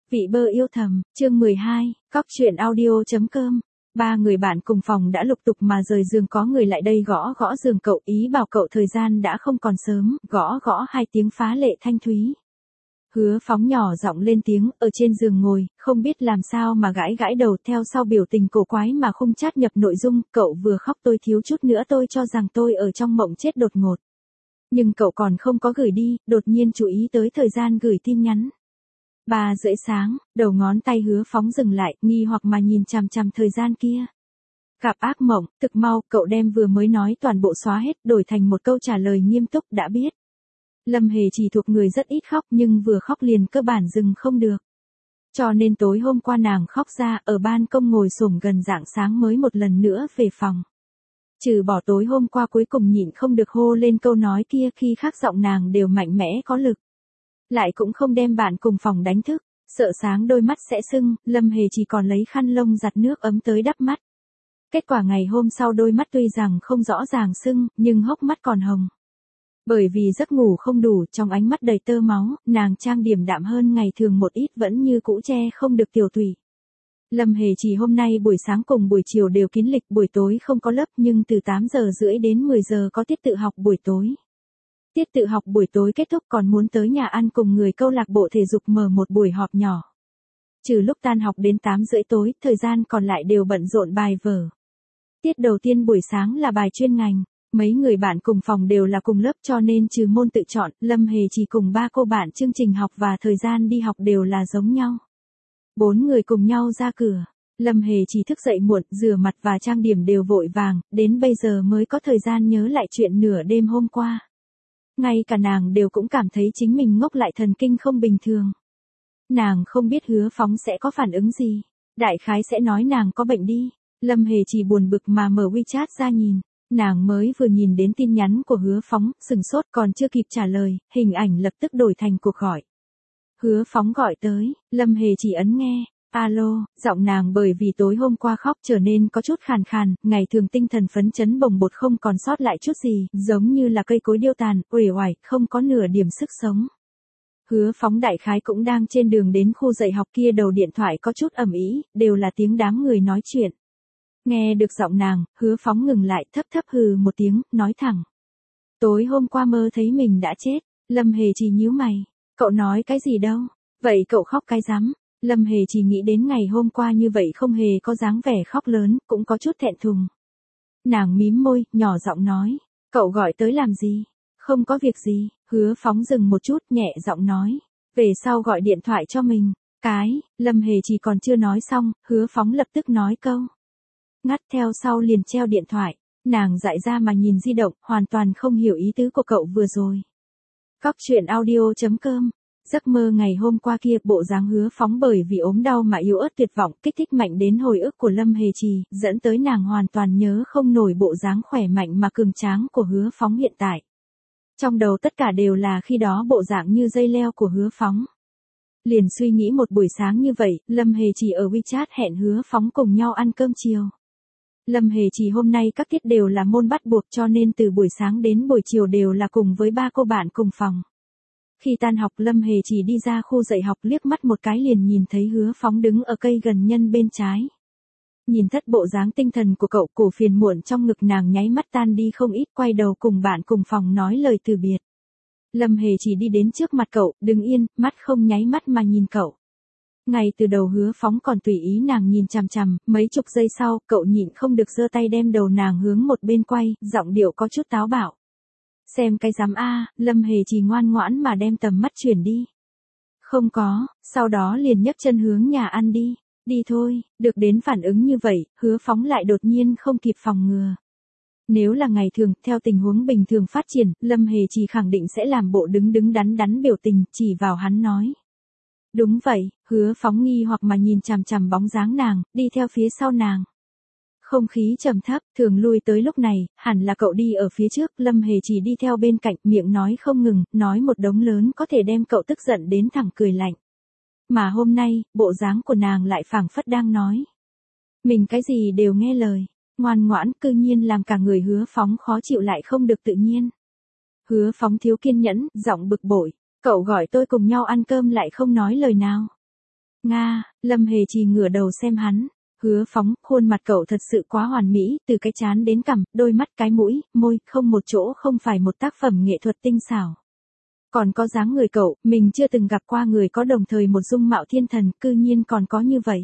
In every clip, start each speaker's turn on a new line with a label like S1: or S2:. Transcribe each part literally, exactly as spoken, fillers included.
S1: Vị bơ yêu thầm, chương mười hai, cóc truyện audio.com. Ba người bạn cùng phòng đã lục tục mà rời giường, có người lại đây gõ gõ giường cậu, ý bảo cậu thời gian đã không còn sớm, gõ gõ hai tiếng phá lệ thanh thúy. Hứa Phóng nhỏ giọng lên tiếng, ở trên giường ngồi, không biết làm sao mà gãi gãi đầu, theo sau biểu tình cổ quái mà không chát nhập nội dung, cậu vừa khóc tôi thiếu chút nữa tôi cho rằng tôi ở trong mộng chết đột ngột. Nhưng cậu còn không có gửi đi, đột nhiên chú ý tới thời gian gửi tin nhắn. Ba rưỡi sáng, đầu ngón tay Hứa Phóng dừng lại, nghi hoặc mà nhìn chằm chằm thời gian kia. Gặp ác mộng, thực mau, cậu đem vừa mới nói toàn bộ xóa hết, đổi thành một câu trả lời nghiêm túc, đã biết. Lâm Hề chỉ thuộc người rất ít khóc, nhưng vừa khóc liền cơ bản dừng không được. Cho nên tối hôm qua nàng khóc ra, ở ban công ngồi xổm gần rạng sáng mới một lần nữa về phòng. Trừ bỏ tối hôm qua cuối cùng nhịn không được hô lên câu nói kia, khi khác giọng nàng đều mạnh mẽ có lực. Lại cũng không đem bạn cùng phòng đánh thức, sợ sáng đôi mắt sẽ sưng, Lâm Hề chỉ còn lấy khăn lông giặt nước ấm tới đắp mắt. Kết quả ngày hôm sau đôi mắt tuy rằng không rõ ràng sưng, nhưng hốc mắt còn hồng. Bởi vì giấc ngủ không đủ, trong ánh mắt đầy tơ máu, nàng trang điểm đạm hơn ngày thường một ít, vẫn như cũ che không được tiểu tụy. Lâm Hề chỉ hôm nay buổi sáng cùng buổi chiều đều kín lịch, buổi tối không có lớp, nhưng từ tám giờ rưỡi đến mười giờ có tiết tự học buổi tối. Tiết tự học buổi tối kết thúc còn muốn tới nhà ăn cùng người câu lạc bộ thể dục mở một buổi họp nhỏ. Trừ lúc tan học đến tám rưỡi tối, thời gian còn lại đều bận rộn bài vở. Tiết đầu tiên buổi sáng là bài chuyên ngành, mấy người bạn cùng phòng đều là cùng lớp cho nên trừ môn tự chọn, Lâm Hề chỉ cùng ba cô bạn chương trình học và thời gian đi học đều là giống nhau. Bốn người cùng nhau ra cửa, Lâm Hề chỉ thức dậy muộn, rửa mặt và trang điểm đều vội vàng, đến bây giờ mới có thời gian nhớ lại chuyện nửa đêm hôm qua. Ngay cả nàng đều cũng cảm thấy chính mình ngốc lại, thần kinh không bình thường. Nàng không biết Hứa Phóng sẽ có phản ứng gì, đại khái sẽ nói nàng có bệnh đi. Lâm Hề chỉ buồn bực mà mở WeChat ra nhìn, nàng mới vừa nhìn đến tin nhắn của Hứa Phóng, sừng sốt còn chưa kịp trả lời, hình ảnh lập tức đổi thành cuộc gọi. Hứa Phóng gọi tới, Lâm Hề chỉ ấn nghe. Alo, giọng nàng bởi vì tối hôm qua khóc trở nên có chút khàn khàn, ngày thường tinh thần phấn chấn bồng bột không còn sót lại chút gì, giống như là cây cối điêu tàn, uể oải, không có nửa điểm sức sống. Hứa Phóng đại khái cũng đang trên đường đến khu dạy học kia, đầu điện thoại có chút ầm ĩ, đều là tiếng đám người nói chuyện. Nghe được giọng nàng, Hứa Phóng ngừng lại, thấp thấp hừ một tiếng, nói thẳng. Tối hôm qua mơ thấy mình đã chết. Lâm Hề chỉ nhíu mày, cậu nói cái gì đâu, vậy cậu khóc cái rắm. Lâm Hề chỉ nghĩ đến ngày hôm qua như vậy không hề có dáng vẻ khóc lớn, cũng có chút thẹn thùng. Nàng mím môi, nhỏ giọng nói, cậu gọi tới làm gì? Không có việc gì. Hứa Phóng dừng một chút, nhẹ giọng nói, về sau gọi điện thoại cho mình. Cái, Lâm Hề chỉ còn chưa nói xong, Hứa Phóng lập tức nói câu. Ngắt, theo sau liền treo điện thoại, nàng dại ra mà nhìn di động, hoàn toàn không hiểu ý tứ của cậu vừa rồi. Cóc truyện audio.com. Giấc mơ ngày hôm qua kia, bộ dáng Hứa Phóng bởi vì ốm đau mà yếu ớt tuyệt vọng, kích thích mạnh đến hồi ức của Lâm Hề Trì, dẫn tới nàng hoàn toàn nhớ không nổi bộ dáng khỏe mạnh mà cường tráng của Hứa Phóng hiện tại. Trong đầu tất cả đều là khi đó bộ dạng như dây leo của Hứa Phóng. Liền suy nghĩ một buổi sáng như vậy, Lâm Hề Trì ở WeChat hẹn Hứa Phóng cùng nhau ăn cơm chiều. Lâm Hề Trì hôm nay các tiết đều là môn bắt buộc cho nên từ buổi sáng đến buổi chiều đều là cùng với ba cô bạn cùng phòng. Khi tan học, Lâm Hề chỉ đi ra khu dạy học, liếc mắt một cái liền nhìn thấy Hứa Phóng đứng ở cây gần nhân bên trái. Nhìn thất bộ dáng tinh thần của cậu, cổ phiền muộn trong ngực nàng nháy mắt tan đi không ít, quay đầu cùng bạn cùng phòng nói lời từ biệt. Lâm Hề chỉ đi đến trước mặt cậu, đứng yên, mắt không nháy mắt mà nhìn cậu. Ngay từ đầu Hứa Phóng còn tùy ý nàng nhìn chằm chằm, mấy chục giây sau, cậu nhịn không được giơ tay đem đầu nàng hướng một bên quay, giọng điệu có chút táo bạo. Xem cái dám a. Lâm Hề chỉ ngoan ngoãn mà đem tầm mắt chuyển đi. Không có, sau đó liền nhấc chân hướng nhà ăn đi. Đi thôi. Được đến phản ứng như vậy, Hứa Phóng lại đột nhiên không kịp phòng ngừa. Nếu là ngày thường, theo tình huống bình thường phát triển, Lâm Hề chỉ khẳng định sẽ làm bộ đứng đứng đắn đắn biểu tình, chỉ vào hắn nói. Đúng vậy. Hứa Phóng nghi hoặc mà nhìn chằm chằm bóng dáng nàng, đi theo phía sau nàng. Không khí trầm thấp, thường lui tới lúc này, hẳn là cậu đi ở phía trước, Lâm Hề chỉ đi theo bên cạnh, miệng nói không ngừng, nói một đống lớn có thể đem cậu tức giận đến thẳng cười lạnh. Mà hôm nay, bộ dáng của nàng lại phảng phất đang nói. Mình cái gì đều nghe lời, ngoan ngoãn, cư nhiên làm cả người Hứa Phóng khó chịu lại không được tự nhiên. Hứa Phóng thiếu kiên nhẫn, giọng bực bội, cậu gọi tôi cùng nhau ăn cơm lại không nói lời nào. Nga, Lâm Hề Trì ngửa đầu xem hắn. Hứa Phóng, khuôn mặt cậu thật sự quá hoàn mỹ, từ cái trán đến cằm, đôi mắt, cái mũi, môi, không một chỗ không phải một tác phẩm nghệ thuật tinh xảo. Còn có dáng người cậu, mình chưa từng gặp qua người có đồng thời một dung mạo thiên thần, cư nhiên còn có như vậy.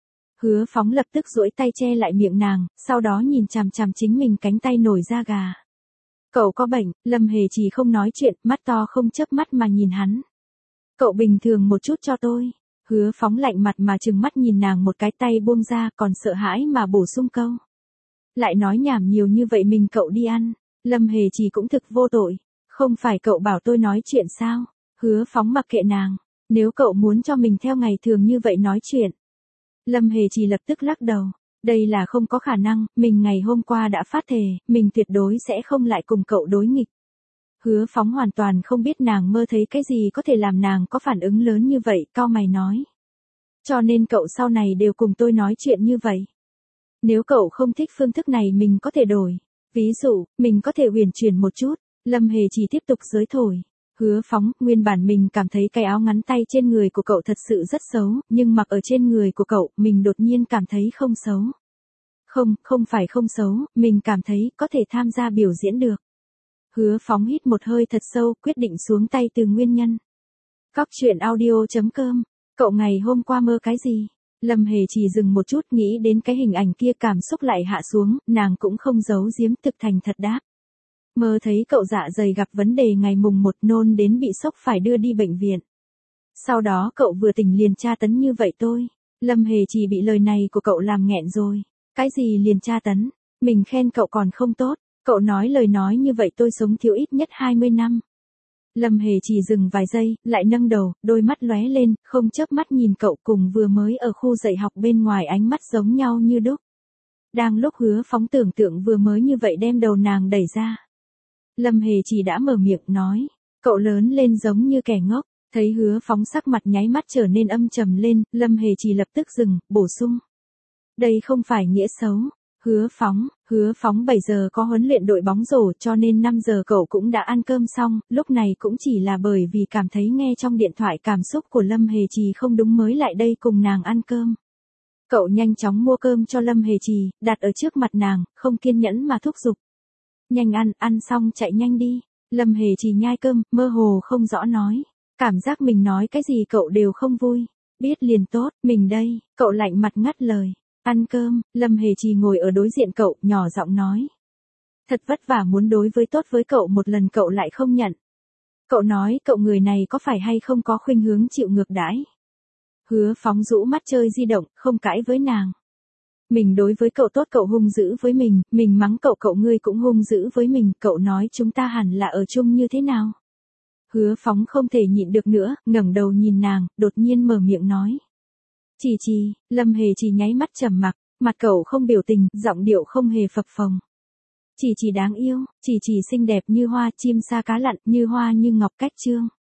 S1: Hứa Phóng lập tức duỗi tay che lại miệng nàng, sau đó nhìn chằm chằm chính mình cánh tay nổi da gà. Cậu có bệnh, Lâm Hề Trì không nói chuyện, mắt to không chớp mắt mà nhìn hắn. Cậu bình thường một chút cho tôi. Hứa Phóng lạnh mặt mà trừng mắt nhìn nàng một cái, tay buông ra, còn sợ hãi mà bổ sung câu. Lại nói nhảm nhiều như vậy, mình cậu đi ăn. Lâm Hề Trì cũng thực vô tội. Không phải cậu bảo tôi nói chuyện sao? Hứa Phóng mặc kệ nàng. Nếu cậu muốn cho mình theo ngày thường như vậy nói chuyện. Lâm Hề Trì lập tức lắc đầu. Đây là không có khả năng, mình ngày hôm qua đã phát thề, mình tuyệt đối sẽ không lại cùng cậu đối nghịch. Hứa Phóng hoàn toàn không biết nàng mơ thấy cái gì có thể làm nàng có phản ứng lớn như vậy, cau mày nói. Cho nên cậu sau này đều cùng tôi nói chuyện như vậy. Nếu cậu không thích phương thức này mình có thể đổi. Ví dụ, mình có thể huyền chuyển một chút. Lâm Hề Trì tiếp tục giới thổi. Hứa Phóng, nguyên bản mình cảm thấy cái áo ngắn tay trên người của cậu thật sự rất xấu, nhưng mặc ở trên người của cậu, mình đột nhiên cảm thấy không xấu. Không, không phải không xấu, mình cảm thấy có thể tham gia biểu diễn được. Hứa Phóng hít một hơi thật sâu, quyết định xuống tay từ nguyên nhân. Cóc truyện audio chấm com. Cậu ngày hôm qua mơ cái gì? Lâm Hề Trì dừng một chút, nghĩ đến cái hình ảnh kia, cảm xúc lại hạ xuống, nàng cũng không giấu giếm, thực thành thật đáp. Mơ thấy cậu dạ dày gặp vấn đề ngày mùng một, nôn đến bị sốc phải đưa đi bệnh viện. Sau đó cậu vừa tỉnh liền tra tấn như vậy tôi. Lâm Hề Trì bị lời này của cậu làm nghẹn rồi. Cái gì liền tra tấn? Mình khen cậu còn không tốt. Cậu nói lời nói như vậy tôi sống thiếu ít nhất hai mươi năm. Lâm Hề Trì dừng vài giây, lại nâng đầu, đôi mắt lóe lên, không chớp mắt nhìn cậu, cùng vừa mới ở khu dạy học bên ngoài ánh mắt giống nhau như đúc. Đang lúc Hứa Phóng tưởng tượng vừa mới như vậy đem đầu nàng đẩy ra. Lâm Hề Trì đã mở miệng nói, cậu lớn lên giống như kẻ ngốc. Thấy Hứa Phóng sắc mặt nháy mắt trở nên âm trầm lên, Lâm Hề Trì lập tức dừng, bổ sung. Đây không phải nghĩa xấu. Hứa Phóng, Hứa Phóng bảy giờ có huấn luyện đội bóng rổ, cho nên năm giờ cậu cũng đã ăn cơm xong, lúc này cũng chỉ là bởi vì cảm thấy nghe trong điện thoại cảm xúc của Lâm Hề Trì không đúng mới lại đây cùng nàng ăn cơm. Cậu nhanh chóng mua cơm cho Lâm Hề Trì, đặt ở trước mặt nàng, không kiên nhẫn mà thúc giục. Nhanh ăn, ăn xong chạy nhanh đi. Lâm Hề Trì nhai cơm, mơ hồ không rõ nói. Cảm giác mình nói cái gì cậu đều không vui. Biết liền tốt, mình đây, cậu lạnh mặt ngắt lời. Ăn cơm, Lâm Hề Trì ngồi ở đối diện cậu, nhỏ giọng nói. Thật vất vả muốn đối với tốt với cậu một lần cậu lại không nhận. Cậu nói cậu người này có phải hay không có khuynh hướng chịu ngược đãi. Hứa Phóng rũ mắt chơi di động, không cãi với nàng. Mình đối với cậu tốt cậu hung dữ với mình, mình mắng cậu cậu ngươi cũng hung dữ với mình, cậu nói chúng ta hẳn là ở chung như thế nào. Hứa Phóng không thể nhịn được nữa, ngẩng đầu nhìn nàng, đột nhiên mở miệng nói. Trì Trì, Lâm Hề Trì nháy mắt trầm mặc, mặt cậu không biểu tình, giọng điệu không hề phập phồng. Trì Trì đáng yêu, Trì Trì xinh đẹp như hoa, chim sa cá lặn, như hoa như ngọc cách trương.